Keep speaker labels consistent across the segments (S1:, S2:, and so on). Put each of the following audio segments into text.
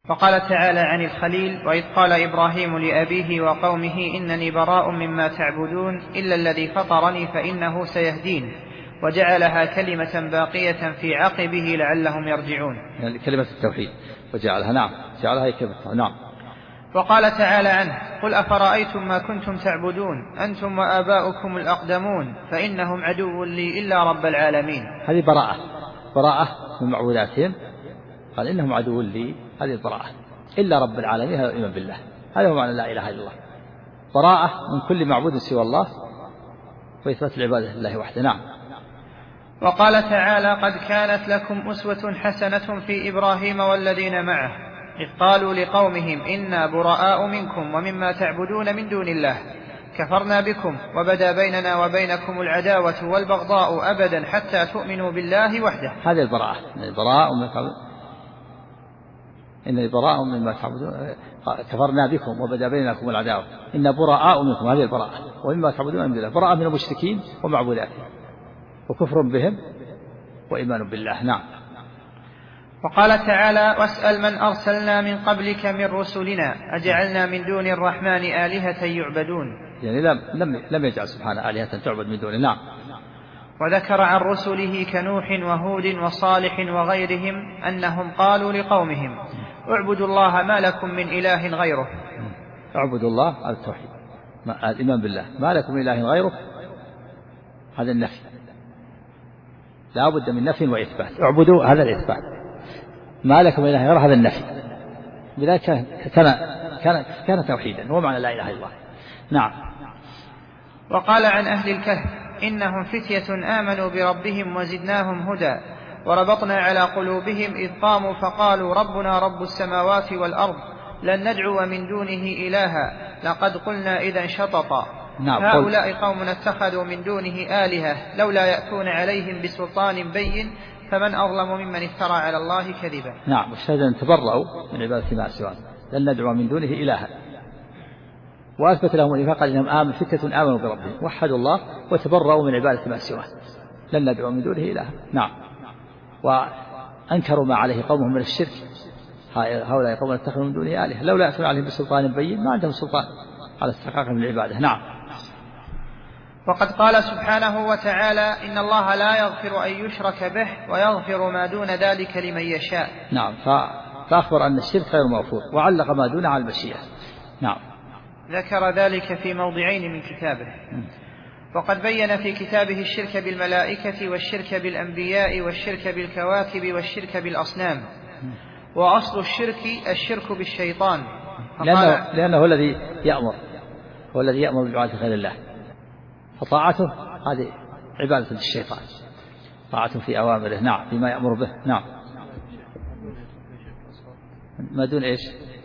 S1: وقال تعالى عن الخليل: وإذ قال إبراهيم لأبيه وقومه إنني براء مما تعبدون إلا الذي فطرني فإنه سيهدين، وجعلها كلمة باقية في عقبه لعلهم يرجعون.
S2: يعني كلمة التوحيد وجعلها، نعم، جعلها كلمة، نعم.
S1: وقال تعالى عنه: قل أفرأيتم ما كنتم تعبدون أنتم وآباؤكم الأقدمون فإنهم عدو لي إلا رب العالمين.
S2: هذه براءة من معبوداتهم، قال إنهم عدو لي، هذه البراءة إلا رب العالمين، هذا الإيمان بالله، هذا هو معنى لا إله إلا الله، براءة من كل معبود سوى الله وإثبات العبادة لله وحده. نعم.
S1: وقال تعالى: قد كانت لكم أسوة حسنة في إبراهيم والذين معه إذ قالوا لقومهم إنا براء منكم ومما تعبدون من دون الله كفرنا بكم وبدا بيننا وبينكم العداوة والبغضاء أبدا حتى تؤمنوا بالله وحده.
S2: هذه البراءة، إن براء مما تعبدون، كفرنا بكم وبدا بينكم العداوة، إن براء منكم، هذه البراءة، ومما تعبدون من دون الله، براء من المشركين ومعبوداتهم وكفر بهم وإيمان بالله. نعم.
S1: وقال تعالى: واسأل من أرسلنا من قبلك من رسلنا أجعلنا من دون الرحمن آلهة يعبدون.
S2: يعني لم يجعل سبحانه آلهة تعبد من دونه. نعم.
S1: وذكر عن رسله كنوح وهود وصالح وغيرهم أنهم قالوا لقومهم اعبدوا الله ما لكم من إله غيره.
S2: اعبدوا الله على التوحيد، الإيمان بالله، ما لكم من إله غيره، هذا النفي، لا بد من نفي وإثبات. اعبدوا هذا الإثبات، ما لكم من إله غيره هذا النفي، بذلك كان توحيدا، هو معنى لا إله إلا الله. نعم.
S1: وقال عن أهل الكهف إنهم فتية آمنوا بربهم وزدناهم هدى وربطنا على قلوبهم إذ قاموا فقالوا ربنا رب السماوات والأرض لن ندعو من دونه إلها لقد قلنا إذا شططا.
S2: نعم.
S1: هؤلاء قوم اتخذوا من دونه آلهة لولا يأتون عليهم بسلطان بين فمن أظلم ممن افترى على الله كذبا.
S2: نعم. والشهداء تبرؤوا من عبادة ما سواه لن ندعو من دونه إلها، وأثبت لهم الإيمان، قال إنهم فتية آمنوا بربهم وحدوا الله وتبرؤوا من عبادة ما سواه لن ندعو من دونه إلها. نعم. وأنكروا ما عليه قومهم من الشرك، هؤلاء قوم اتخذوا من دونه آلهة لولا يأتون عليهم بسلطان بين، ما عندهم سلطان على استحقاقهم العبادة. نعم.
S1: وقد قال سبحانه وتعالى إن الله لا يغفر أن يشرك به ويغفر ما دون ذلك لمن يشاء.
S2: نعم. فأخبر أن الشرك غير مغفور وعلق ما دون على المشيئة. نعم.
S1: ذكر ذلك في موضعين من كتابه. وقد بين في كتابه الشرك بالملائكة والشرك بالأنبياء والشرك بالكواكب والشرك بالأصنام. وأصل الشرك بالشيطان،
S2: لأنه هو الذي يأمر بعبادة غير الله، فطاعته هذه عبادة للشيطان، طاعته في أوامره. نعم. فيما يأمر به. نعم. ما دون إيش؟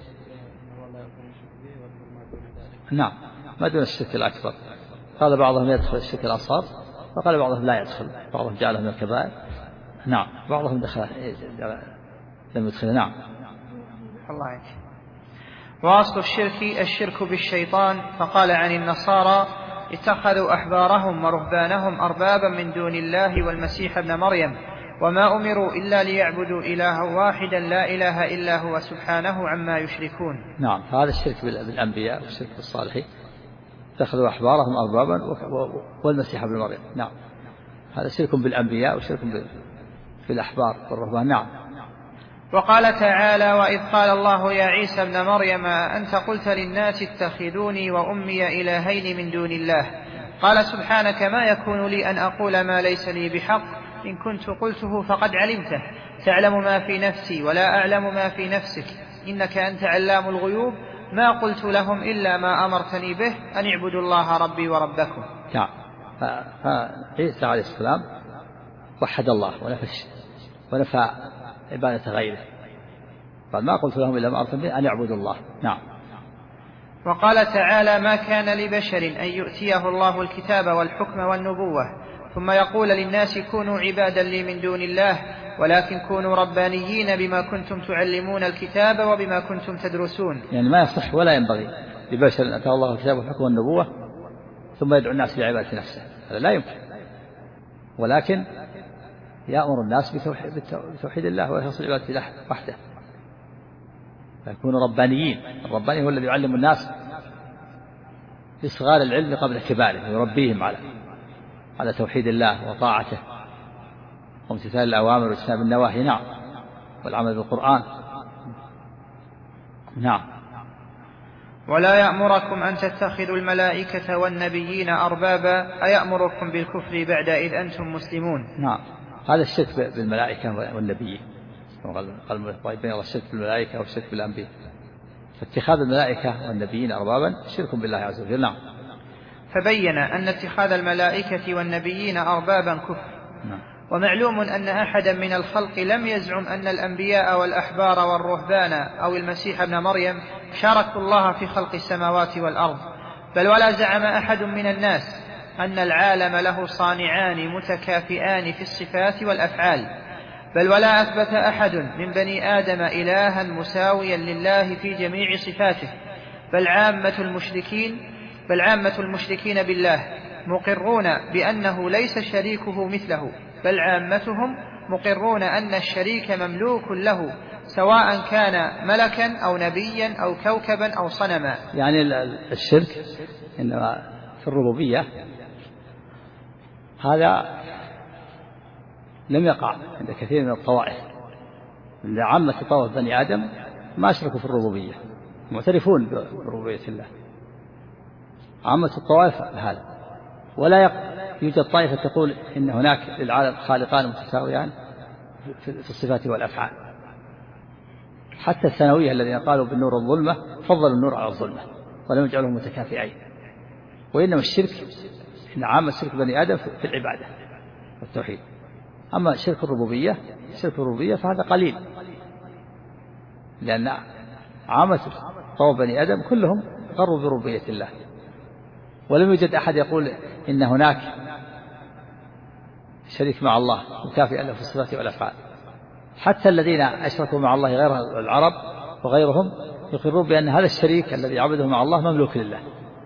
S2: نعم، ما دون الشرك الأكبر. قال بعضهم يدخل الشرك الأصغر وقال بعضهم لا يدخل، بعضهم جعله من الكبائر. نعم. بعضهم لم يدخل. نعم.
S1: الله عنك. وأصل الشرك بالشيطان، فقال عن النصارى اتخذوا أحبارهم ورهبانهم أربابا من دون الله والمسيح ابن مريم وما أمروا إلا ليعبدوا إلها واحدا لا إله إلا هو سبحانه عما يشركون.
S2: نعم. هذا الشرك بالأنبياء والشرك بالصالحين، اتخذوا أحبارهم أربابا والمسيح ابن مريم. نعم. هذا شرك بالأنبياء وشرك بالأحبار والرهبان. نعم.
S1: وقال تعالى وإذ قال الله يا عيسى ابن مريم أنت قلت للناس اتخذوني وأمي إلهين من دون الله قال سبحانك ما يكون لي أن أقول ما ليس لي بحق إن كنت قلته فقد علمته تعلم ما في نفسي ولا أعلم ما في نفسك إنك أنت علام الغيوب ما قلت لهم إلا ما أمرتني به أن اعبدوا الله ربي وربكم.
S2: نعم. فعيسى عليه السلام وحد الله ونفى عبادة غيره، قال ما قلت لهم إلا ما أمرتني به أن يعبدوا الله. نعم.
S1: وقال تعالى ما كان لبشر أن يؤتيه الله الكتاب والحكم والنبوة ثم يقول للناس كونوا عبادا لي من دون الله ولكن كونوا ربانيين بما كنتم تعلمون الكتاب وبما كنتم تدرسون.
S2: يعني ما يصح ولا ينبغي لبشر أن أتاه الله الكتاب والحكم والنبوة ثم يدعو الناس لعبادة نفسه، هذا لا يمكن، ولكن يأمر الناس بتوحيد الله ويخلص العبادة له وحده. يكونوا ربانيين. الرباني هو الذي يعلم الناس بصغار العلم قبل كباره، ويربيهم على توحيد الله وطاعته وامتثال الأوامر واجتناب النواهي. نعم. والعمل بالقرآن. نعم.
S1: ولا يأمركم أن تتخذوا الملائكة والنبيين أربابا أيأمركم بالكفر بعد إذ أنتم مسلمون.
S2: نعم. هذا الشرك بالملائكة والنبيين، قال بين الشرك بالملائكة والشرك بالأنبياء، فاتخاذ الملائكة والنبيين أربابا شرك بالله عز وجل. نعم.
S1: فبين أن اتخاذ الملائكة والنبيين أربابا كفر.
S2: نعم.
S1: ومعلوم أن أحدا من الخلق لم يزعم أن الأنبياء والأحبار والرهبان أو المسيح ابن مريم شاركوا الله في خلق السماوات والأرض، بل ولا زعم أحد من الناس أن العالم له صانعان متكافئان في الصفات والأفعال، بل ولا أثبت أحد من بني آدم إلها مساويا لله في جميع صفاته، بل عامة المشركين بالله مقرون بأنه ليس شريكه مثله، بل عامتهم مقرون أن الشريك مملوك له سواء كان ملكا أو نبيا أو كوكبا أو صنما.
S2: يعني الشرك إنما في الربوبية هذا لم يقع عند كثير من الطوائف، عند عامة طوائف بني آدم ما أشركوا في الربوبية، معترفون بربوبية الله عامة الطوائف هذا. ولا يوجد طائفة تقول إن هناك للعالم خالقان متساويان في الصفات والأفعال. حتى الثانوية الذين قالوا بالنور والظلمة فضلوا النور على الظلمة ولم يجعلهم متكافئين. وإنما الشرك إن عامة شرك بني آدم في العبادة والتوحيد. أما شرك الربوبية فهذا قليل، لأن عامة طوائف بني آدم كلهم قروا بربوبية الله، ولم يوجد أحد يقول إن هناك شريك مع الله مكافئا له في الصفات والأفعال. حتى الذين أشركوا مع الله غير العرب وغيرهم يقرون بأن هذا الشريك الذي عبده مع الله مملوك لله،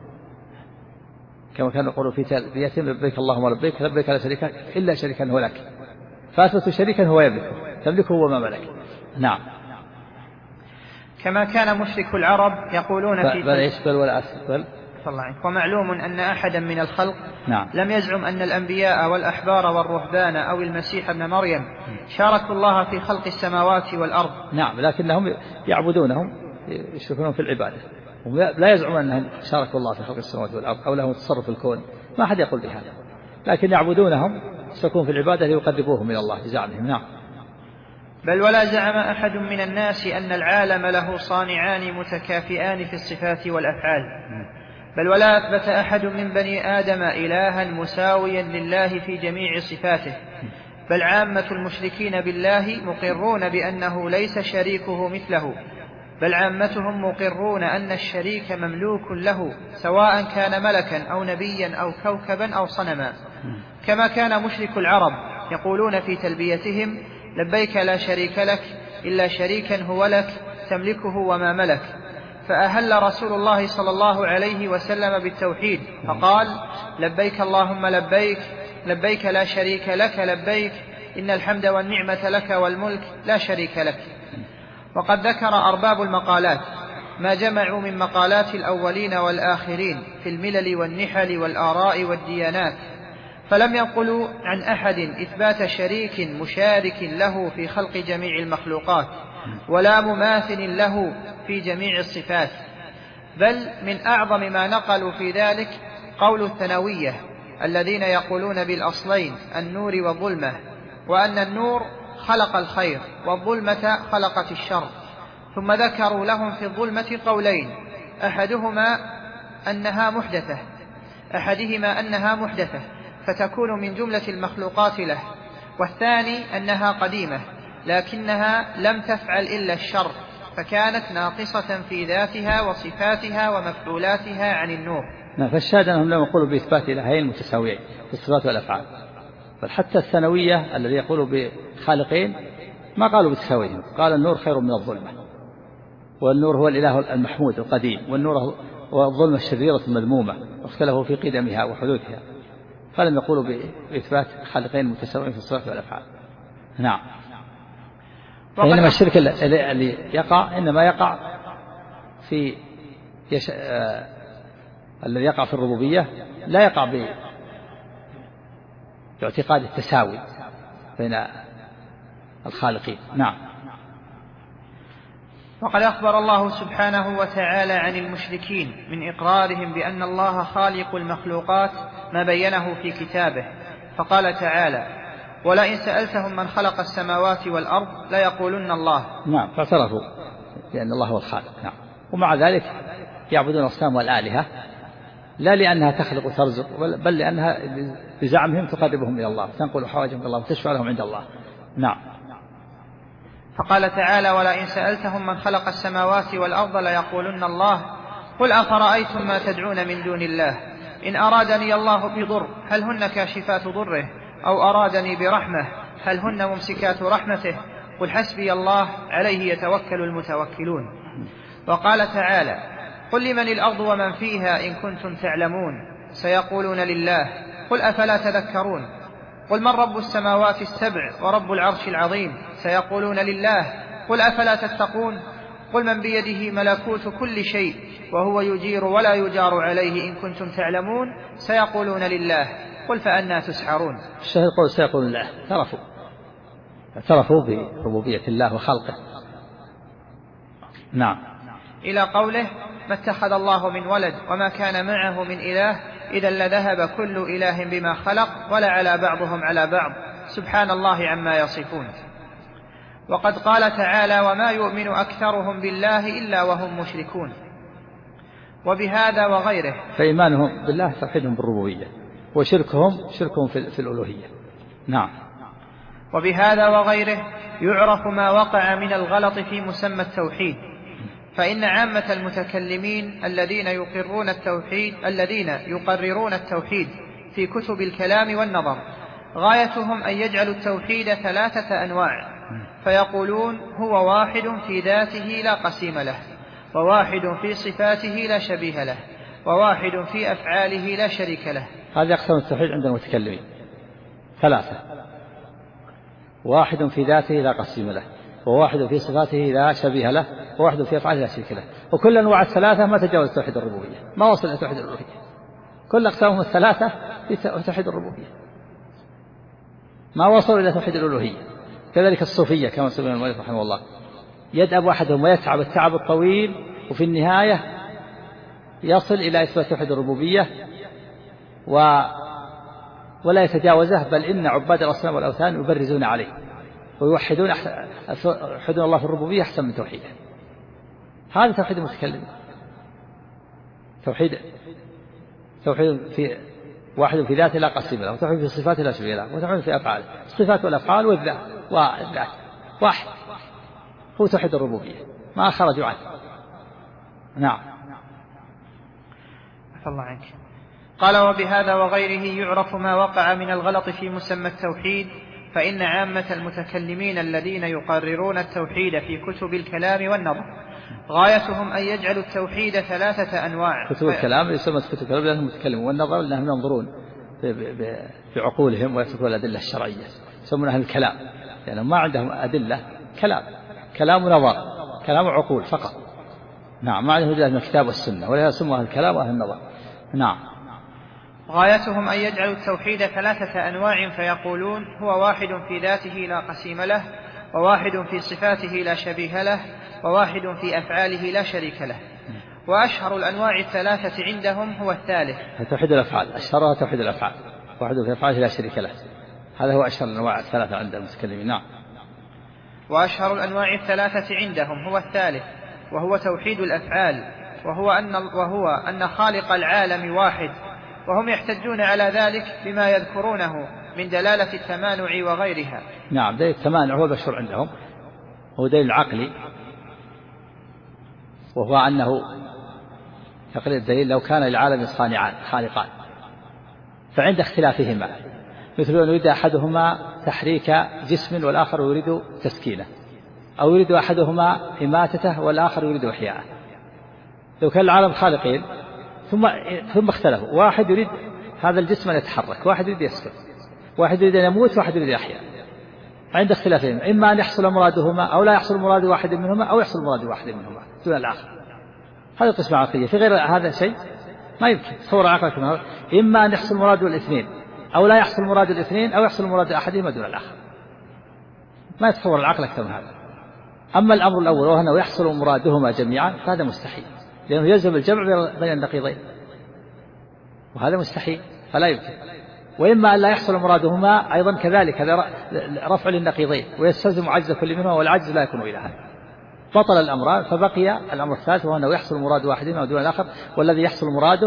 S2: كما كانوا يقولوا في تلبيتهم لبيك اللهم لبيك لبيك لا شريك إلا شريكا هو لك، فأثبتوا شريكا هو تملكه وما ملك. نعم.
S1: كما كان مشرك العرب يقولون في
S2: بل ولا أسفل.
S1: ومعلوم أن أحدا من الخلق
S2: نعم.
S1: لم يزعم أن الأنبياء والأحبار والرهبان أو المسيح ابن مريم شاركوا الله في خلق السماوات والأرض.
S2: نعم. لكنهم يعبدونهم يشركونهم في العبادة، لا يزعمون أنهم شاركوا الله في خلق السماوات والأرض أو لهم تصرف في الكون، ما أحد يقول بهذا، لكن يعبدونهم يشركون في العبادة ليقربوهم إلى الله بزعمهم. نعم.
S1: بل ولا زعم أحد من الناس أن العالم له صانعان متكافئان في الصفات والأفعال، بل ولا أثبت أحد من بني آدم إلها مساويا لله في جميع صفاته، بل عامة المشركين بالله مقرون بأنه ليس شريكه مثله، بل عامتهم مقرون أن الشريك مملوك له سواء كان ملكا أو نبيا أو كوكبا أو صنما. كما كان مشرك العرب يقولون في تلبيتهم لبيك لا شريك لك إلا شريكا هو لك تملكه وما ملك، فأهل رسول الله صلى الله عليه وسلم بالتوحيد فقال لبيك اللهم لبيك لبيك لا شريك لك لبيك إن الحمد والنعمة لك والملك لا شريك لك. وقد ذكر أرباب المقالات ما جمعوا من مقالات الأولين والآخرين في الملل والنحل والآراء والديانات، فلم ينقلوا عن أحد إثبات شريك مشارك له في خلق جميع المخلوقات ولا مماثل له في جميع الصفات، بل من أعظم ما نقلوا في ذلك قول الثانوية الذين يقولون بالأصلين النور والظلمة، وأن النور خلق الخير والظلمة خلقت الشر، ثم ذكروا لهم في الظلمة قولين أحدهما أنها محدثة فتكون من جملة المخلوقات له، والثاني أنها قديمة لكنها لم تفعل إلا الشر فكانت ناقصة في ذاتها وصفاتها ومفعولاتها عن النور.
S2: فالشاهد أنهم لم يقولوا بإثبات إلهين متساويين في الصفات والأفعال، بل حتى الثانوية الذي يقولوا بخالقين ما قالوا بتساويهم، قال النور خير من الظلمة، والنور هو الإله المحمود القديم، والنور والظلمة الشريرة المذمومة واختلفوا في قدمها وحدوثها، فلم يقولوا بإثبات خالقين متساويين في الصفات والأفعال. نعم. فإنما الشرك اللي يقع إنما يقع في الذي يقع في الربوبية لا يقع باعتقاد التساوي بين الخالقين. نعم.
S1: وقد أخبر الله سبحانه وتعالى عن المشركين من إقرارهم بأن الله خالق المخلوقات ما بينه في كتابه، فقال تعالى: ولئن سألتهم من خلق السماوات والأرض ليقولن الله.
S2: نعم، فاعترفوا بأن الله هو الخالق. نعم. ومع ذلك يعبدون الأصنام والآلهة لا لأنها تخلق وترزق، بل لأنها بزعمهم تقربهم إلى الله، تنقل حوائجهم إلى الله وتشفع لهم عند الله. نعم.
S1: فقال تعالى: ولئن سألتهم من خلق السماوات والأرض ليقولن الله. قل أفرأيتم ما تدعون من دون الله إن أرادني الله بضر هل هن كاشفات ضره أو أرادني برحمة هل هن ممسكات رحمته قل حسبي الله عليه يتوكل المتوكلون. وقال تعالى: قل لمن الأرض ومن فيها إن كنتم تعلمون سيقولون لله قل أفلا تذكرون. قل من رب السماوات السبع ورب العرش العظيم سيقولون لله قل أفلا تتقون. قل من بيده ملكوت كل شيء وهو يجير ولا يجار عليه إن كنتم تعلمون سيقولون لله قل فأنى تسحرون.
S2: الشاهد قول سيقولون لله، اعترفوا بربوبية الله وخلقه. نعم.
S1: إلى قوله: ما اتخذ الله من ولد وما كان معه من إله إذا لذهب كل إله بما خلق ولا على بعضهم على بعض سبحان الله عما يصفون. وقد قال تعالى: وما يؤمن أكثرهم بالله إلا وهم مشركون. وبهذا وغيره
S2: فإيمانهم بالله توحيدهم بالربوبية، وشركهم في الألوهية. نعم.
S1: وبهذا وغيره يعرف ما وقع من الغلط في مسمى التوحيد، فإن عامة المتكلمين الذين يقررون التوحيد في كتب الكلام والنظر غايتهم أن يجعلوا التوحيد 3 أنواع، فيقولون: هو واحد في ذاته لا قسيم له، وواحد في صفاته لا شبيه له، وواحد في أفعاله لا شريك له.
S2: هذا أقسام التوحيد عند المتكلمين 3: واحد في ذاته لا قسيم له، وواحد في صفاته لا شبيه له، وواحد في أفعاله لا شريك له. وكل أنواع ال3 ما تجاوز توحيد الربوبية، ما وصل إلى توحيد الألوهية. كل أقسامهم 3 في توحيد الربوبية، ما وصلوا إلى توحيد الألوهية. كذلك الصوفية كما سمع المؤلف رحمه الله، يدأب أحدهم ويتعب التعب الطويل وفي النهاية يصل إلى إثبات توحيد الربوبية ولا يتجاوزه، بل إن عباد الأصنام والأوثان يبرزون عليه ويوحدون الله في الربوبية أحسن من توحيده. هذا توحيد المتكلم، توحيد في واحد في ذاته لا قسيم له، وتوحيد في صفاته لا شبيه له، وتوحيد في أفعاله. الصفات والأفعال والذات واحد، هو توحيد الربوبية، ما خرجوا عنه. نعم.
S1: عفى الله عنك. قال: وبهذا وغيره يعرف ما وقع من الغلط في مسمى التوحيد، فإن عامة المتكلمين الذين يقررون التوحيد في كتب الكلام والنظر غايتهم أن يجعلوا التوحيد 3 أنواع.
S2: كتب الكلام يسمى كتب الكلام لأنهم يتكلمون، والنظر لأنهم ينظرون بعقولهم ويتركون الأدلة الشرعية، يسمون أهل الكلام لأنهم ما عندهم أدلة، كلام ونظر، كلام وعقول فقط. نعم. ما عندهم أدلة من الكتاب والسنة، ولهذا سموا أهل الكلام وأهل النظر. نعم.
S1: غايتهم أن يجعلوا التوحيد 3 أنواع، فيقولون: هو واحد في ذاته لا قسيم له، وواحد في صفاته لا شبيه له، وواحد في أفعاله لا شريك له. وأشهر الأنواع 3 عندهم هو الثالث،
S2: توحيد الأفعال. أشهرها توحيد الأفعال، واحد في أفعاله لا شريك له، هذا هو أشهر الأنواع 3 عند المتكلمين. نعم.
S1: وأشهر الأنواع 3 عندهم هو الثالث، وهو توحيد الأفعال، وهو أن خالق العالم واحد، وهم يحتجون على ذلك بما يذكرونه من دلالة التمانع وغيرها.
S2: نعم. دليل التمانع هو المشهور عندهم، هو دليل العقلي، وهو أنه تقرير الدليل لو كان للعالم خالقان فعند اختلافهما، مثل أن يريد أحدهما تحريك جسم والآخر يريد تسكينه، أو يريد أحدهما إماتته والآخر يريد إحياءه. لو كان العالم خالقين ثم اختلفوا، واحد يريد هذا الجسم أن يتحرك، واحد يريد يسكن، واحد يريد أن يموت، واحد يريد يحيا، عند اختلافهم إما أن يحصل مرادهما أو لا يحصل مراد واحد منهما، أو يحصل مراد واحد منهما دون الآخر. هذه قسمة عقلية. في غير هذا شيء ما يمكن تصور عقلك من هذا. إما أن يحصل مراد الاثنين أو لا يحصل مراد الاثنين أو يحصل مراد أحدهما دون الآخر. ما يتصور العقل أكثر من هذا. أما الأمر الأول وهو أنه يحصل مرادهما جميعا فهذا مستحيل، لأنه يلزم الجمع بين النقيضين، وهذا مستحيل فلا يمكن. وإما أن لا يحصل مرادهما أيضا كذلك، هذا رفع للنقيضين ويستلزم عجز كل منهما، والعجز لا يكون إلها. بطل الأمران، فبقي الأمر الثالث وهو أنه يحصل مراد واحدهما دون الآخر، والذي يحصل مراده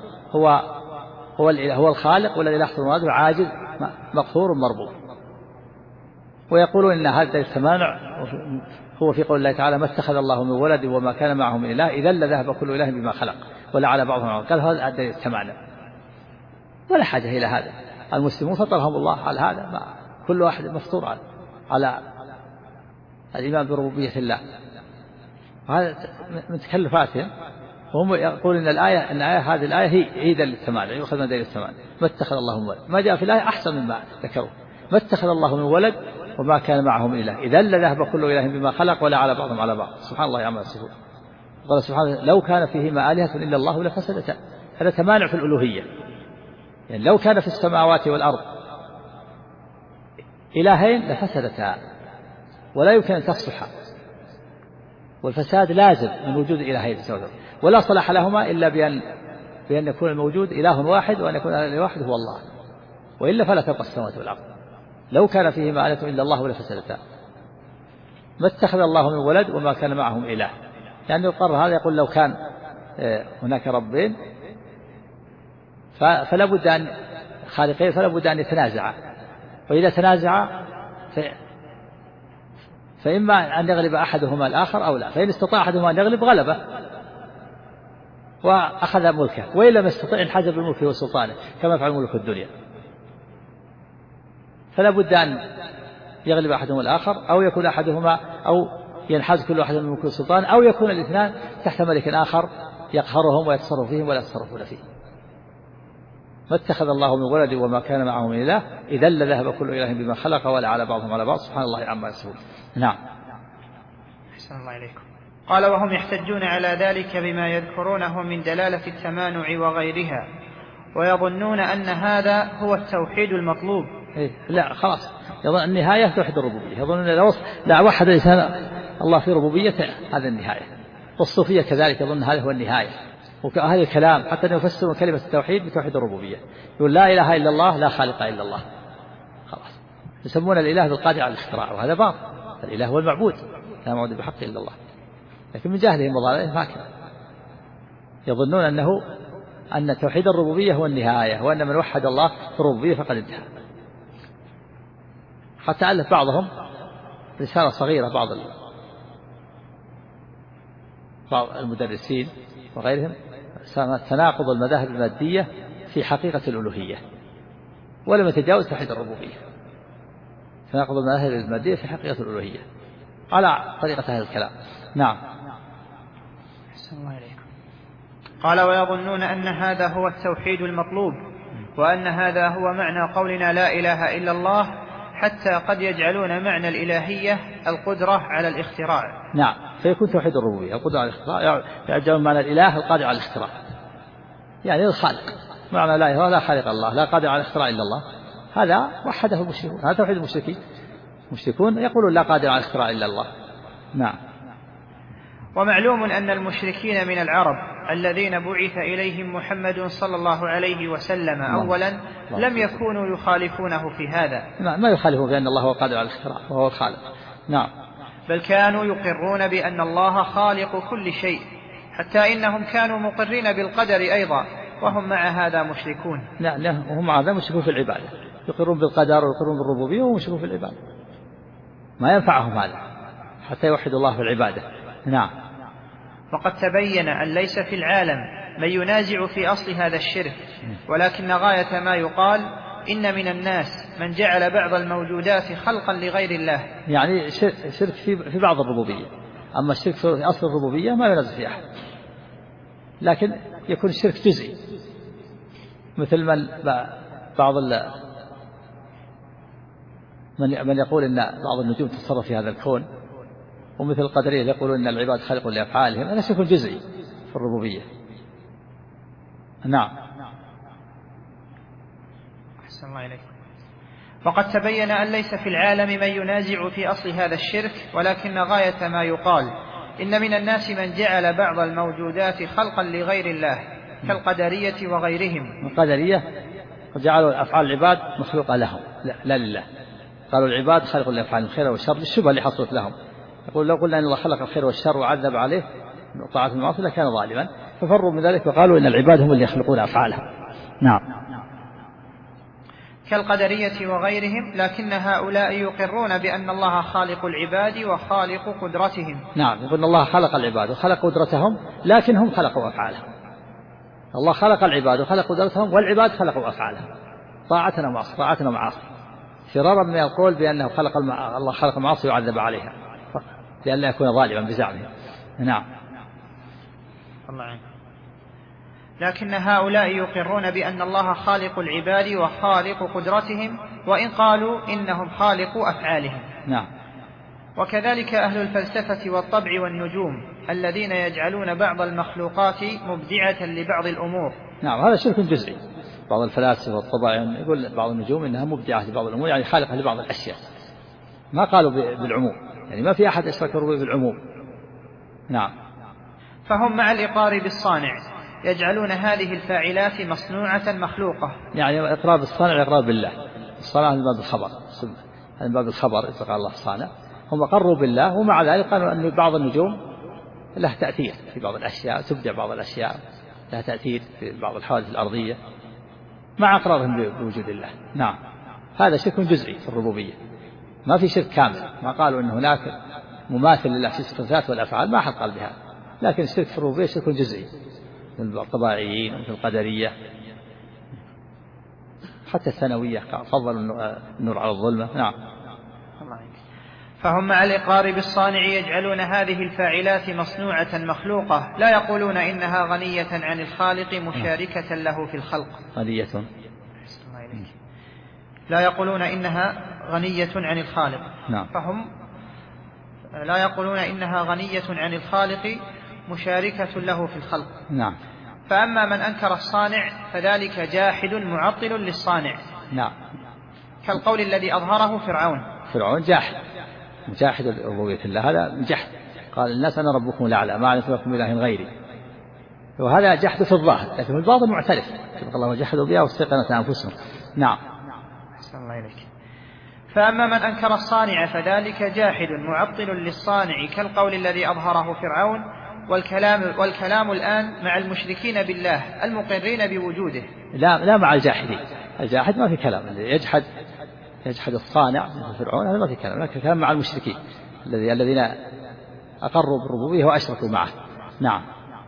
S2: هو الخالق، والذي لا يحصل مراده عاجز مقهور مربوط. ويقولون إن هذا التمانع هو في قول الله تعالى: ما اتخذ الله من ولد وما كان معه من إله إذا لذهب كل إله بما خلق ولا على بعضهم على بعض. قال هذا التمانع ولا حاجة إلى هذا. المسلمون فطرهم الله على هذا، ما كل واحد مفطور على الإيمان بربوبية الله. وهذا من تكلفاتهم. وهم يقولون إن هذه الآية هي دليل التمانع، يؤخذ من دليل التمانع. ما اتخذ الله من ولد، ما جاء في الآية أحسن مما ذكروا. ما اتخذ الله من ولد وما كان معه من إله إذا لذهب كل إله بما خلق ولا على بعضهم على بعض. سبحان الله عما يصفون. قال سبحانه: لو كان فيهما آلهة إلا الله لفسدتا. هذا تمانع في الألوهية. يعني لو كان في السماوات والأرض إلهين لفسدتا، ولا يمكن أن تصلحا، والفساد لازم من وجود إلهين، ولا صلاح لهما إلا بأن يكون الموجود إله واحد، وأن يكون الإله الواحد هو الله، وإلا فلا تبقى السماوات والأرض. لو كان فيهما آلهة إلا الله لفسدتا. ما اتخذ الله من ولد وما كان معهم إله. يعني القرر هذا يقول لو كان هناك ربين فلا بد أن خالقين فلا بد أن يتنازعا، وإذا تنازعا فإما أن يغلب أحدهما الآخر أو لا، فإن استطاع أحدهما أن يغلب غلبه وأخذ ملكه، وإن لم يستطع انحاز بملكه وسلطانه كما يفعل ملك الدنيا. فلا بد أن يغلب أحدهما الآخر، أو يكون أحدهما أو ينحاز كل واحد من ملك السلطان، أو يكون الاثنان تحت ملك آخر يقهرهم ويتصرف فيهم ولا يتصرفون فيه. ما اتخذ الله من ولد وما كان معه من إله إذا لذهب كل إله بما خلق ولا على بعضهم على بعض. سبحان الله عما يصفون. نعم.
S1: أحسن الله إليكم. قال: وهم يحتجون على ذلك بما يذكرونه من دلالة التمانع وغيرها، ويظنون أن هذا هو التوحيد المطلوب.
S2: لا خلاص، يظن النهاية توحيد الربوبية، يظن أن لا وحد الإنسان الله في ربوبيته هذا النهاية. والصوفية كذلك يظن هذا هو النهاية. وهذا الكلام حتى يفسر كلمة التوحيد بتوحيد الربوبية، يقول لا إله إلا الله لا خالق إلا الله. خلاص يسمون الإله بالقادر على الاختراع، وهذا باطل. الإله هو المعبود، لا معبود بحق إلا الله. لكن من جهلهم وضلالهم هكذا يظنون أن توحيد الربوبية هو النهاية، وأن من وحد الله في الربوبية فقد انتهى. حتى ألف بعضهم رسالة صغيرة، بعض المدرسين وغيرهم، تناقض المذاهب المادية في حقيقة الألوهية، ولم يتجاوز توحيد الربوبية. تناقض المذاهب المادية في حقيقة الألوهية على طريقة أهل الكلام. نعم.
S1: أحسن الله إليكم. قال: ويظنون أن هذا هو التوحيد المطلوب، وأن هذا هو معنى قولنا لا إله إلا الله، حتى قد يجعلون معنى الإلهية القدرة على الاختراع.
S2: نعم، فيكون توحيد الربوبية القدرة على الاختراع، يجعلون معنى الإله القادر على الاختراع، يعني الخالق. معنى لا إله لا خالق الله لا قادر على الاختراع إلا الله، هذا وحده المشركون، هذا توحيد المشركين. المشركون يقولون لا قادر على الاختراع إلا الله. نعم.
S1: ومعلوم أن المشركين من العرب الذين بعث إليهم محمد صلى الله عليه وسلم أولا لم يكونوا يخالفونه في هذا.
S2: ما يخالفون بأن الله هو قادر على الاختراع وهو الخالق. نعم.
S1: بل كانوا يقرون بأن الله خالق كل شيء، حتى إنهم كانوا مقرين بالقدر أيضا، وهم مع هذا مشركون.
S2: لا وهم مع هذا مشركون في العبادة، يقرون بالقدر ويقرون بالربوبية وهم مشركون في العبادة. ما ينفعهم هذا حتى يوحدوا الله في العبادة. نعم.
S1: وقد تبين أن ليس في العالم من ينازع في أصل هذا الشرك، ولكن غاية ما يقال إن من الناس من جعل بعض الموجودات خلقا لغير الله.
S2: يعني شرك في بعض الربوبية، أما الشرك في أصل الربوبية ما ينازع فيه أحد، لكن يكون الشرك جزئي، مثل من يقول إن بعض النجوم تتصرف في هذا الكون، ومثل القدرية يقولون إن العباد خلق لأفعالهم، هذا شرك جزئي في الربوبية. نعم.
S1: أحسن الله إليك. وقد تبين أن ليس في العالم من ينازع في أصل هذا الشرك، ولكن غاية ما يقال إن من الناس من جعل بعض الموجودات خلقا لغير الله كالقدرية وغيرهم.
S2: القدرية جعلوا الأفعال العباد مخلوقة لهم لا لله. قالوا العباد خلقوا لأفعال الخير والشر للشبهة اللي حصلت لهم. يقول لو قلنا أن الله خلق الخير والشر وعذب عليه طاعة المعاصي لكان ظالما، ففروا من ذلك وقالوا إن العباد هم اللي يخلقون أفعالهم. نعم.
S1: كالقدرية وغيرهم، لكن هؤلاء يقرون بأن الله خالق العباد وخالق قدرتهم.
S2: نعم، يقول الله خلق العباد وخلق قدرتهم، لكن هم خلقوا أفعالهم. الله خلق العباد وخلق قدرتهم، والعباد خلقوا أفعالهم طاعة ومعاصي، فرارا من القول بأنه الله خلق المعاصي وعذب عليها لأن لا يكون ظالما بزعمه. نعم.
S1: الله عنه. لكن هؤلاء يقرون بأن الله خالق العباد وخالق قدرتهم، وإن قالوا إنهم خالق أفعالهم.
S2: نعم.
S1: وكذلك أهل الفلسفة والطبع والنجوم الذين يجعلون بعض المخلوقات مبدعة لبعض الأمور.
S2: نعم، هذا شرك جزئي. بعض الفلاسفة والطبع يقول بعض النجوم إنها مبدعة لبعض الأمور، يعني خالقة لبعض الأشياء، ما قالوا بالعموم، يعني ما في أحد أشرك الربوبية بالعموم. نعم.
S1: فهم مع الإقرار بالصانع يجعلون هذه الفاعلات مصنوعة مخلوقة.
S2: يعني الإقرار بالصانع الإقرار بالله. الصانع من باب الخبر، من باب الخبر إذا قال الله صانع، هم أقروا بالله، ومع ذلك قالوا أن بعض النجوم له تأثير في بعض الأشياء، تبدع بعض الأشياء، لها تأثير في بعض الحوادث الأرضية مع إقرارهم بوجود الله. نعم. هذا شرك جزئي في الربوبية، ما في شرك كامل. ما قالوا أن هناك مماثل لله في الصفات والأفعال، ما أحد قال بها، لكن الشرك في الربوبية شرك جزئي من الطباعيين ومن القدرية، حتى الثانوية فضلوا النور على الظلمة. نعم.
S1: فهم مع الإقرار بالصانع يجعلون هذه الفاعلات مصنوعة مخلوقة، لا يقولون إنها غنية عن الخالق مشاركة له في الخلق.
S2: غنية.
S1: لا يقولون إنها غنية عن الخالق.
S2: نعم.
S1: فهم لا يقولون إنها غنية عن الخالق مشاركة له في الخلق.
S2: نعم.
S1: فأما من أنكر الصانع فذلك جاحد معطل للصانع.
S2: نعم.
S1: كالقول الذي أظهره
S2: فرعون جاحد ربوبية الله، هذا جحد. قال الناس أنا ربكم الأعلى ما علمت لكم إله غيري، وهذا جحد في الظاهر، لكن في الباطن معترف. سبق الله وجحدوا بها واستيقنت أنفسهم. نعم.
S1: أحسن الله إليك. فأما من أنكر الصانع فذلك جاحد معطل للصانع، كالقول الذي أظهره فرعون. والكلام الآن مع المشركين بالله المقرين بوجوده.
S2: لا مع الجاحدين. الجاحد ما في كلام، اللي يجحد الصانع مثل فرعون هذا ما في كلام، لكن كلام مع المشركين الذين أقروا بالربوبية وأشركوا معه. نعم.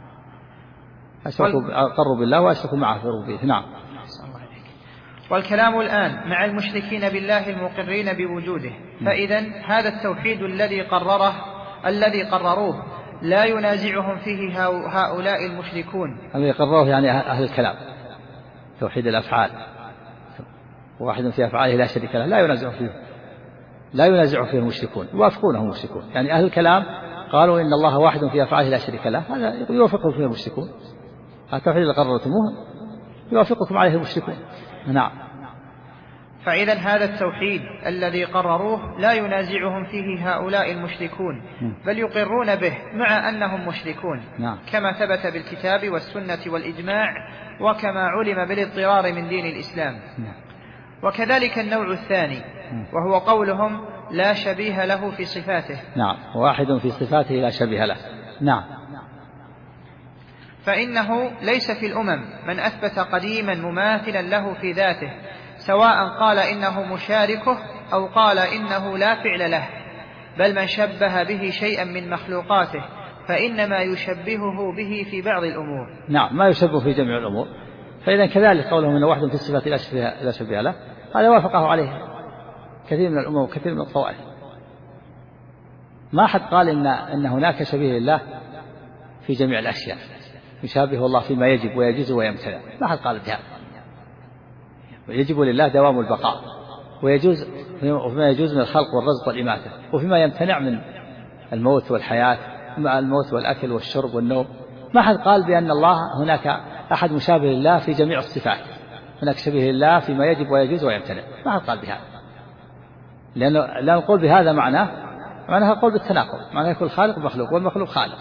S2: أقروا بالله وأشركوا معه في الربوبية. نعم.
S1: والكلام الآن مع المشركين بالله المقرين بوجوده. فإذا هذا التوحيد الذي قرروه لا ينازعهم فيه هؤلاء المشركون.
S2: الذي قرروه يعني أهل الكلام، توحيد الأفعال، واحد في أفعاله لا شريك له، لا ينازع فيه المشركون، يوافقونه المشركون. يعني أهل الكلام قالوا إن الله واحد في أفعاله لا شريك له، هذا يوافقه فيه المشركون. التوحيد الذي قررتموه يوافقكم عليه المشركون. نعم.
S1: فإذا هذا التوحيد الذي قرروه لا ينازعهم فيه هؤلاء المشركون، بل يقرون به مع أنهم مشركون.
S2: نعم.
S1: كما ثبت بالكتاب والسنة والإجماع، وكما علم بالاضطرار من دين الإسلام.
S2: نعم.
S1: وكذلك النوع الثاني وهو قولهم لا شبيه له في صفاته.
S2: نعم. واحد في صفاته لا شبيه له. نعم.
S1: فإنه ليس في الأمم من أثبت قديما مماثلا له في ذاته، سواء قال إنه مشاركه أو قال إنه لا فعل له، بل من شبه به شيئا من مخلوقاته فإنما يشبهه به في بعض الأمور.
S2: نعم، ما يشبه في جميع الأمور. فإذا كذلك قولهم إن واحد في الصفات لا شبيه له، هذا وافقه عليه كثير من الأمم وكثير من الطوائف. ما أحد قال إن هناك شبيه لله في جميع الأشياء، يشابه الله فيما يجب ويجوز ويمتنع، ما أحد قال بهذا. ويجب لله دوام البقاء، ويجوز وفيما يجوز من الخلق والرزق والإماتة، وفيما يمتنع من الموت والحياة، مع الموت والأكل والشرب والنوم ما حد قال بأن الله هناك أحد مشابه لله في جميع الصفات، هناك شبيه لله فيما يجب ويجوز ويمتنع، ما حد قال بهذا، لأنه لا نقول بهذا معناها القول بالتناقض، معناها يكون الخالق مخلوق والمخلوق خالق.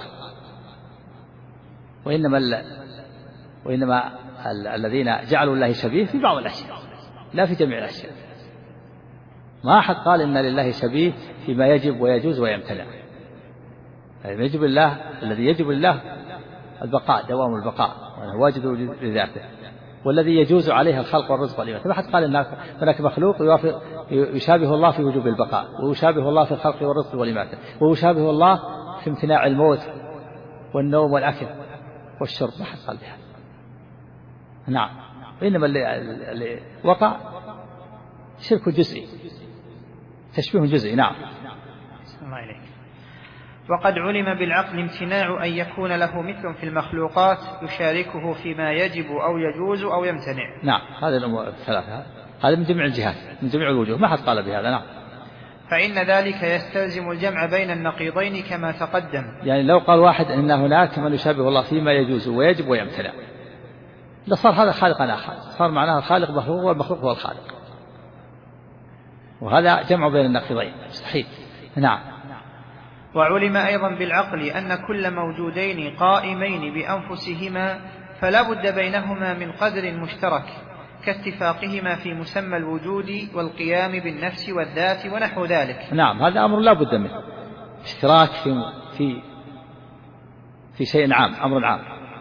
S2: وإنما الذين جعلوا الله شبيه في بعض الأشياء لا في جميع الأشياء. ما أحد قال إن لله شبيه فيما يجب ويجوز ويمتنع. يجب الله، الذي يجب الله البقاء، دوام البقاء، وأنه واجد لذاته، والذي يجوز عليه الخلق والرزق والإماتة. ما حد قال إن هناك مخلوق يشابه الله في وجوب البقاء، ويشابه الله في الخلق والرزق والإماتة، ويشابه الله في امتناع الموت والنوم والأكل والشرب. ما حد قال بها. نعم. وإنما اللي وقع شرك جزئي، تشبيه جزئي. نعم.
S1: الله إليك. وقد علم بالعقل امتناع أن يكون له مثل في المخلوقات يشاركه فيما يجب أو يجوز أو يمتنع.
S2: نعم، هذه الأمور الثلاثة، هذا من جميع الجهات، من جميع الوجوه، ما حد قال بهذا. نعم.
S1: فإن ذلك يستلزم الجمع بين النقيضين كما تقدم.
S2: يعني لو قال واحد إن هناك من يشابه الله فيما يجوز ويجب ويمتنع، لصار هذا خالق آخر، صار معناها الخالق مخلوق والمخلوق هو الخالق، وهذا جمع بين النقيضين مستحيل. نعم.
S1: وعلم أيضا بالعقل أن كل موجودين قائمين بأنفسهما فلا بد بينهما من قدر مشترك كاتفاقهما في مسمى الوجود والقيام بالنفس والذات ونحو ذلك.
S2: نعم، هذا أمر لا بد منه، اشتراك في شيء عام، أمر عام.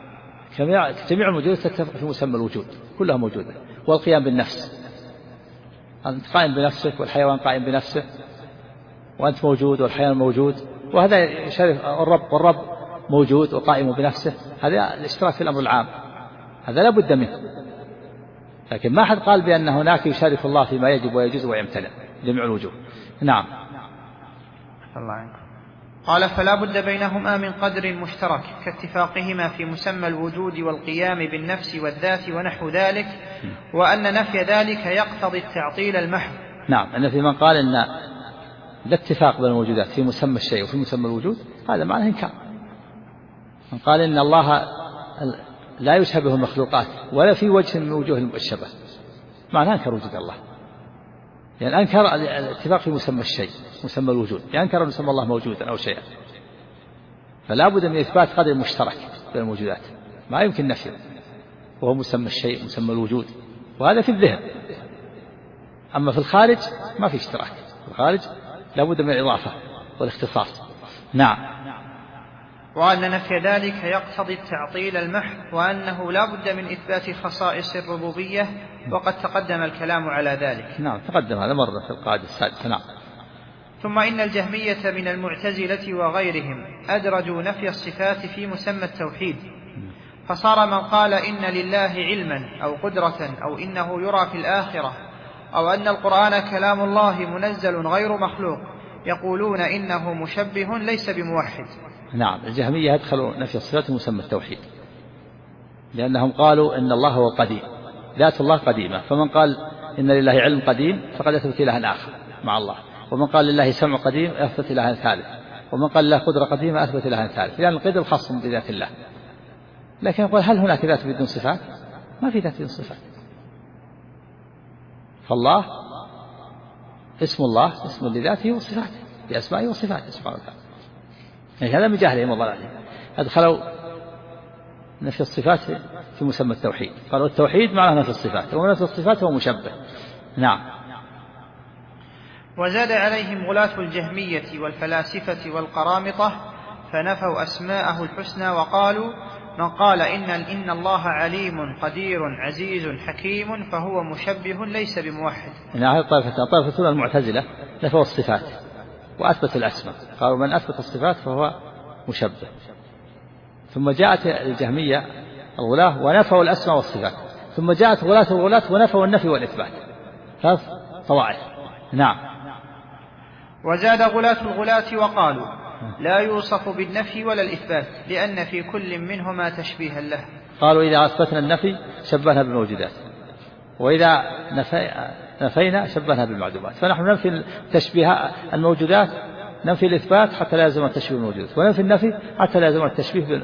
S2: جميع الموجودات تتفق في مسمى الوجود، كلها موجودة، والقيام بالنفس، أنت قائم بنفسك والحيوان قائم بنفسه، وأنت موجود والحيوان موجود، وهذا يشارك الرب، والرب موجود وقائم بنفسه. هذا الاشتراك في الأمر العام، هذا لا بد منه. لكن ما حد قال بأن هناك يشارك الله فيما يجب ويجوز ويمتنع جميع الوجوه. نعم.
S1: الله عنك. قال فلا بد بينهما من قدر مشترك كاتفاقهما في مسمى الوجود والقيام بالنفس والذات ونحو ذلك، وأن نفي ذلك يقتضي التعطيل المحض.
S2: نعم، أن في من قال إن لا اتفاق بين الموجودات في مسمى الشيء وفي مسمى الوجود، هذا معناه إنكار. من قال إن الله لا يشبه المخلوقات ولا في وجه من وجوه الشبه، معناه أنكر وجود الله، يعني أنكر الاتفاق في مسمى الشيء، مسمى الوجود، ينكر أن يسمى الله موجودا أو شيئا. فلا بد من إثبات قدر مشترك بين الموجودات، ما يمكن نفيه، وهو مسمى الشيء، مسمى الوجود، وهذا في الذهن. أما في الخارج ما في اشتراك، في الخارج لا بد من الإضافة والاختصاص. نعم.
S1: وأن نفي ذلك يقتضي التعطيل المحض، وأنه لا بد من إثبات خصائص الربوبية، وقد تقدم الكلام على ذلك.
S2: نعم، تقدم هذا مرة في القاعدة السادسة. نعم.
S1: ثم إن الجهمية من المعتزلة وغيرهم أدرجوا نفي الصفات في مسمى التوحيد، فصار من قال إن لله علما أو قدرة أو إنه يرى في الآخرة أو أن القرآن كلام الله منزل غير مخلوق يقولون إنه مشبه ليس بموحد.
S2: نعم، الجهمية يدخلوا نفي الصفات في مسمى التوحيد، لأنهم قالوا إن الله هو قديم، ذات الله قديمة، فمن قال إن لله علم قديم فقد يثبت إلها آخر مع الله، ومن قال لله سمع قديم يثبت إلها ثالث، ومن قال له قدرة قديمة أثبت إلها ثالث، لأن القدر خاص بذات الله. لكن يقول هل هناك ذات بدون صفات؟ ما في ذات بدون صفات. فالله اسم الله اسم لذاته وصفاته بأسمائه وصفاته سبحانه وتعالى. يعني هذا من جهلهم وضلالهم، أدخلوا نفي الصفات في مسمى التوحيد، قالوا التوحيد معناه نفي الصفات، ونفي الصفات هو مشبه. نعم.
S1: وزاد عليهم غلاة الجهمية والفلاسفة والقرامطة فنفوا أسماءه الحسنى وقالوا من قال إن الله عليم قدير عزيز حكيم فهو مشبه ليس بموحد.
S2: هذه الطائفة المعتزلة نفوا الصفات وأثبتوا الأسماء، قالوا من أثبت الصفات فهو مشبه. ثم جاءت الجهمية الغلاة ونفوا الأسماء والصفات، ثم جاءت غلاة الغلاة ونفوا النفي والإثبات، 3 طوائف. نعم.
S1: وزاد غلاة الغلاة وقالوا لا يوصف بالنفي ولا الإثبات لأن في كل منهما تشبيها له.
S2: قالوا إذا أثبتنا النفي شبهنا بالموجودات، وإذا نفينا شبهنا بالمعدومات، فنحن ننفي تشبيه الموجودات، ننفي الإثبات حتى لا يلزم التشبيه بالموجودات، وننفي النفي حتى لا يلزم التشبيه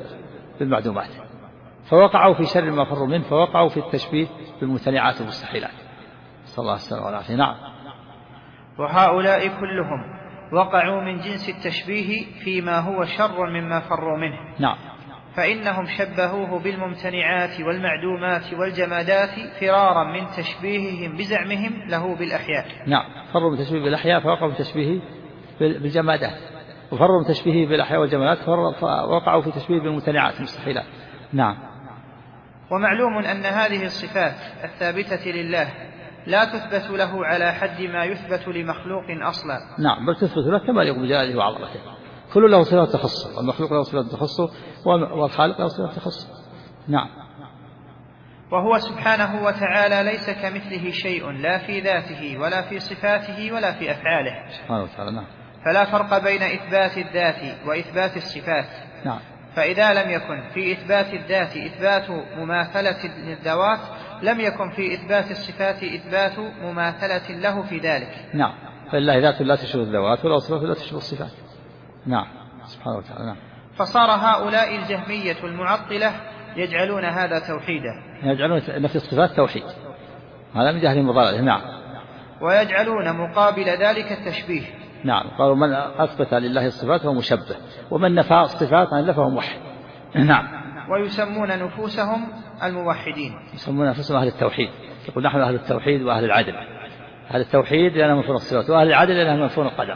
S2: بالمعدومات، فوقعوا في شر ما فروا منه، فوقعوا في التشبيه بالممتنعات والمستحيلات. صلى الله عليه وسلم والعافية. نعم.
S1: وهؤلاء كلهم وقعوا من جنس التشبيه فيما هو شر مما فروا منه.
S2: نعم.
S1: فإنهم شبهوه بالممتنعات والمعدومات والجمادات فرارا من تشبيههم بزعمهم له بالأحياء.
S2: نعم، فروا من تشبيه بالأحياء فوقعوا من تشبيهه بالجمادات، وفروا من تشبيهه بالأحياء والجمادات فوقعوا في تشبيه بالممتنعات المستحيلات. نعم.
S1: ومعلوم أن هذه الصفات الثابتة لله لا تثبت له على حد ما يثبت لمخلوق أصلا.
S2: نعم، بل تثبت له كما يقوم بجلاله وعظمته. كل له صفات تخصه، والمخلوق له صفات تخصه، والخالق له صفات تخصه. نعم.
S1: وهو سبحانه وتعالى ليس كمثله شيء لا في ذاته ولا في صفاته ولا في أفعاله
S2: سبحانه وتعالى. نعم.
S1: فلا فرق بين إثبات الذات وإثبات الصفات.
S2: نعم.
S1: فإذا لم يكن في إثبات الذات إثبات مماثلة للذوات لم يكن في إثبات الصفات إثبات مماثلة له في ذلك.
S2: نعم، فلله ذات لا تشبه الذوات ولا صفات لا تشبه الصفات. نعم، سبحانه وتعالى. نعم.
S1: فصار هؤلاء الجهمية المعطلة يجعلون هذا توحيدا،
S2: يجعلون نفي الصفات توحيد، هذا من جهل مضلله. نعم.
S1: ويجعلون مقابل ذلك التشبيه.
S2: نعم، قالوا من أثبت لله الصفات فهو مشبه، ومن نفى الصفات عن الله فهو موحد. نعم.
S1: ويسمون نفوسهم الموحدين،
S2: يسمون أنفسهم أهل التوحيد، يقول نحن أهل التوحيد وأهل العدل. أهل التوحيد لأنهم ينفون الصفات، وأهل العدل لأنهم ينفون القدر.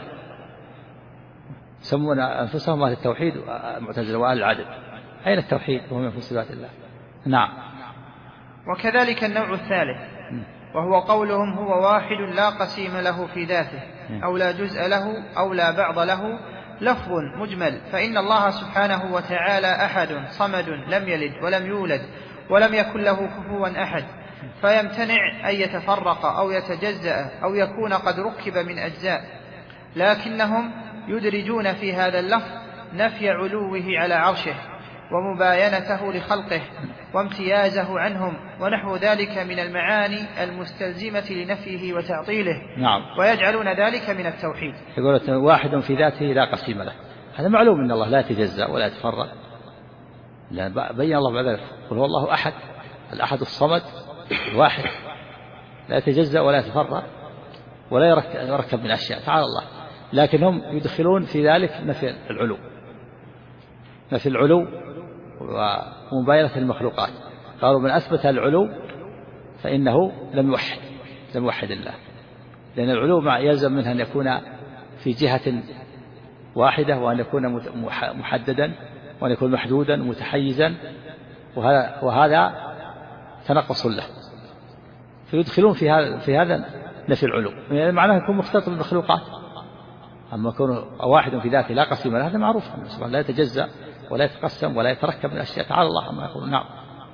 S2: يسمون أنفسهم أهل التوحيد المعتزلة وأهل العدل. أين التوحيد وهم ينفون صفات الله؟ نعم.
S1: وكذلك النوع الثالث وهو قولهم هو واحد لا قسيم له في ذاته أو لا جزء له أو لا بعض له، لفظ مجمل، فإن الله سبحانه وتعالى أحد صمد لم يلد ولم يولد ولم يكن له كفوا أحد، فيمتنع أن يتفرق أو يتجزأ أو يكون قد ركب من أجزاء، لكنهم يدرجون في هذا اللفظ نفي علوه على عرشه ومباينته لخلقه وامتيازه عنهم ونحو ذلك من المعاني المستلزمة لنفيه وتعطيله.
S2: نعم.
S1: ويجعلون ذلك من التوحيد.
S2: يقول واحد في ذاته لا قسيم له، هذا معلوم أن الله لا يتجزأ ولا يتفرق، بين الله بعد ذلك قل هو الله أحد، الأحد الصمد الواحد لا يتجزأ ولا يتفرق ولا يركب من أشياء، تعالى الله. لكن هم يدخلون في ذلك نفي العلو، نفي العلو ومباينة المخلوقات. قالوا من أثبت العلو فإنه لم يوحد الله، لأن العلو يلزم منها أن يكون في جهة واحدة، وأن يكون محددا، وأن يكون محدودا متحيزا، وهذا تنقص له، فيدخلون في هذا نفي العلو، يعني معناه يكون مختلط بالمخلوقات. أما يكون واحد في ذاته لا قسيم له هذا معروف، لا يتجزأ ولا يتقسم ولا يتركب من الأشياء، تعالى الله عما يقول. نعم.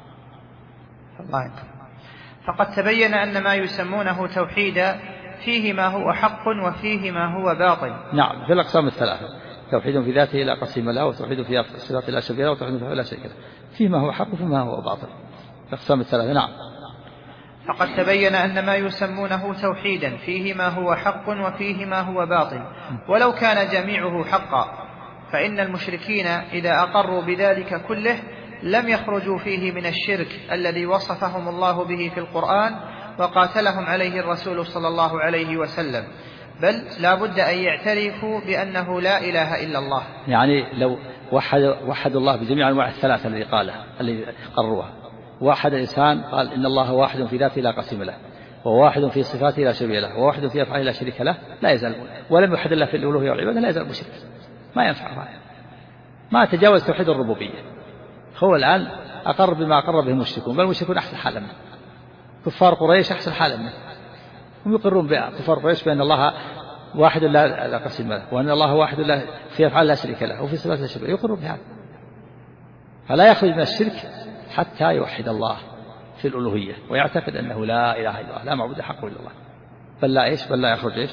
S1: فقد تبين أن ما يسمونه توحيدا فيه ما هو حق وفيه ما هو باطل.
S2: نعم، في الأقسام الثلاثة، توحيد في ذاته لا قسيم له، وتوحيد في صفات لا شبيه له، وتوحيد في لا شريك له، فيه ما هو حق وفيه ما هو باطل، الأقسام الثلاثة. نعم.
S1: فقد تبين أن ما يسمونه توحيدا فيه ما هو حق وفيه ما هو باطل، ولو كان جميعه حقا، فإن المشركين إذا أقروا بذلك كله لم يخرجوا فيه من الشرك الذي وصفهم الله به في القرآن وقاتلهم عليه الرسول صلى الله عليه وسلم، بل لا بد أن يعترفوا بأنه لا إله إلا الله.
S2: يعني لو وحدوا الله بجميع أنواع الثلاثة الذي قرروها، واحد الإنسان قال إن الله واحد في ذاته لا قسيم له، وواحد في صفاته لا شبيه له، وواحد في أفعاله لا شريك له، لا يزال، ولم يوحد الله في الألوهية والعبادة لا يزال مشرك، ما ينفع، ما تجاوز توحيد الربوبية. هو الآن أقر بما أقر به المشركون، بل المشركون أحسن حالا منه، كفار قريش أحسن حالا منه، هم يقرون بها كفار قريش بأن الله واحد لا قسيم له، وأن الله واحد لا في أفعال لا شريك له، وفي صفات لا شبيه، يقرون بها، فلا يخرج من الشرك حتى يوحد الله في الألوهية ويعتقد أنه لا إله إلا الله، لا معبود حق إلا الله، بل لا يخرج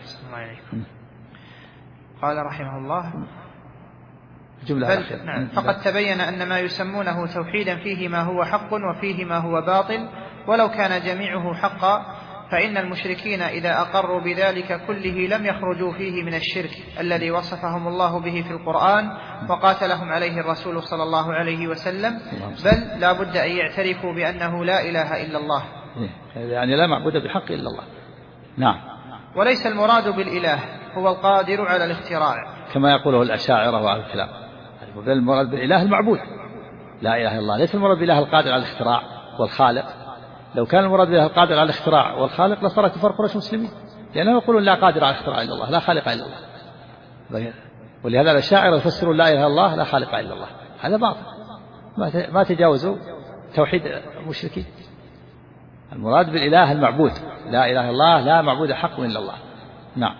S1: قال رحمه الله
S2: جملة.
S1: فقد تبين أن ما يسمونه توحيدا فيه ما هو حق وفيه ما هو باطل، ولو كان جميعه حقا، فإن المشركين إذا أقروا بذلك كله لم يخرجوا فيه من الشرك الذي وصفهم الله به في القرآن وقاتلهم عليه الرسول صلى الله عليه وسلم، بل لا بد أن يعترفوا بأنه لا إله إلا الله،
S2: يعني لا معبود بحق إلا الله. نعم.
S1: وليس المراد بالإله هو القادر على الاختراع
S2: كما يقوله الأشاعرة وأهل الكلام، بل المراد بالإله المعبود لا إله إلا الله، ليس المراد بالإله القادر على الاختراع والخالق. لو كان المراد بالله القادر على الاختراع والخالق لصار كفار قريش مسلمين، لأنهم يقولون لا قادر على الاختراع إلا الله، لا خالق إلا الله. ولهذا الأشاعرة يفسرون لا إله إلا الله لا خالق إلا الله، هذا باطل، ما تجاوزوا توحيد المشركين. المراد بالإله المعبود، لا إله إلا الله لا معبود حق إلا الله. نعم.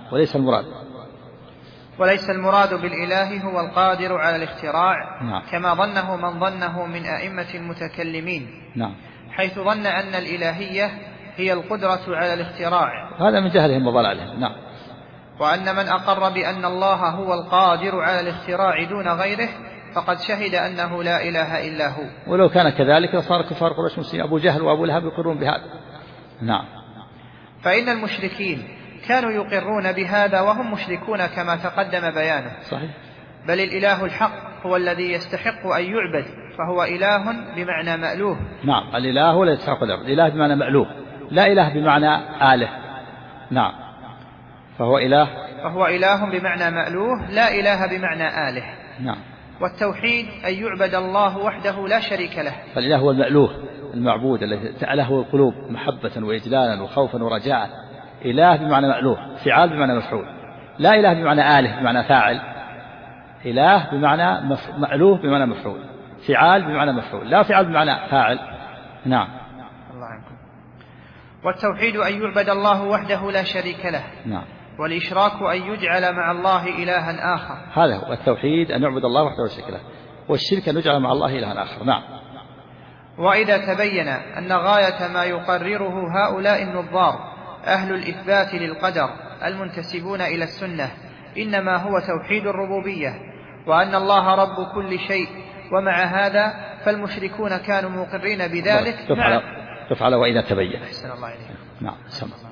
S1: وليس المراد بالإله هو القادر على الاختراع.
S2: نعم.
S1: كما ظنه من ظنه من أئمة المتكلمين.
S2: نعم.
S1: حيث ظن أن الإلهية هي القدرة على الاختراع،
S2: هذا من جهلهم وضلالهم. نعم.
S1: وأن من أقر بأن الله هو القادر على الاختراع دون غيره فقد شهد أنه لا إله إلا هو.
S2: ولو كان كذلك لصار كفار قريش مسلمين، أبو جهل وأبو لهب يقرون بهذا. نعم.
S1: فإن المشركين كانوا يقرون بهذا وهم مشركون كما تقدم بيانه.
S2: صحيح.
S1: بل الإله الحق هو الذي يستحق أن يعبد، فهو إله بمعنى مألوه.
S2: نعم. الإله هو الذي يستحق العبد، إله بمعنى مألوه، لا إله بمعنى آله. نعم. فهو إله
S1: بمعنى مألوه، لا إله بمعنى آله.
S2: نعم.
S1: والتوحيد أن يعبد الله وحده لا شريك له.
S2: فالإله هو المألوه المعبود الذي تأله القلوب محبة وإجلالا وخوفا ورجاء. إله بمعنى مألوه، فعال بمعنى مفعول، لا إله بمعنى آله بمعنى فاعل. إله بمعنى مألوه بمعنى مفعول، فعال بمعنى مفعول، لا فعال بمعنى فاعل. نعم.
S1: الله عنكم. والتوحيد أن يعبد الله وحده لا شريك له.
S2: نعم.
S1: والإشراك أن يجعل مع الله إلها آخر.
S2: هذا هو التوحيد، أن يعبد الله وحده لا شريك له، والشرك أن يجعل مع الله إلها آخر. نعم.
S1: وإذا تبين أن غاية ما يقرره هؤلاء النظار أهل الإثبات للقدر المنتسبون إلى السنة إنما هو توحيد الربوبية، وأن الله رب كل شيء، ومع هذا فالمشركون كانوا مقرين بذلك.
S2: تفعل وإذا تبين.
S1: أحسن الله إليك.
S2: نعم.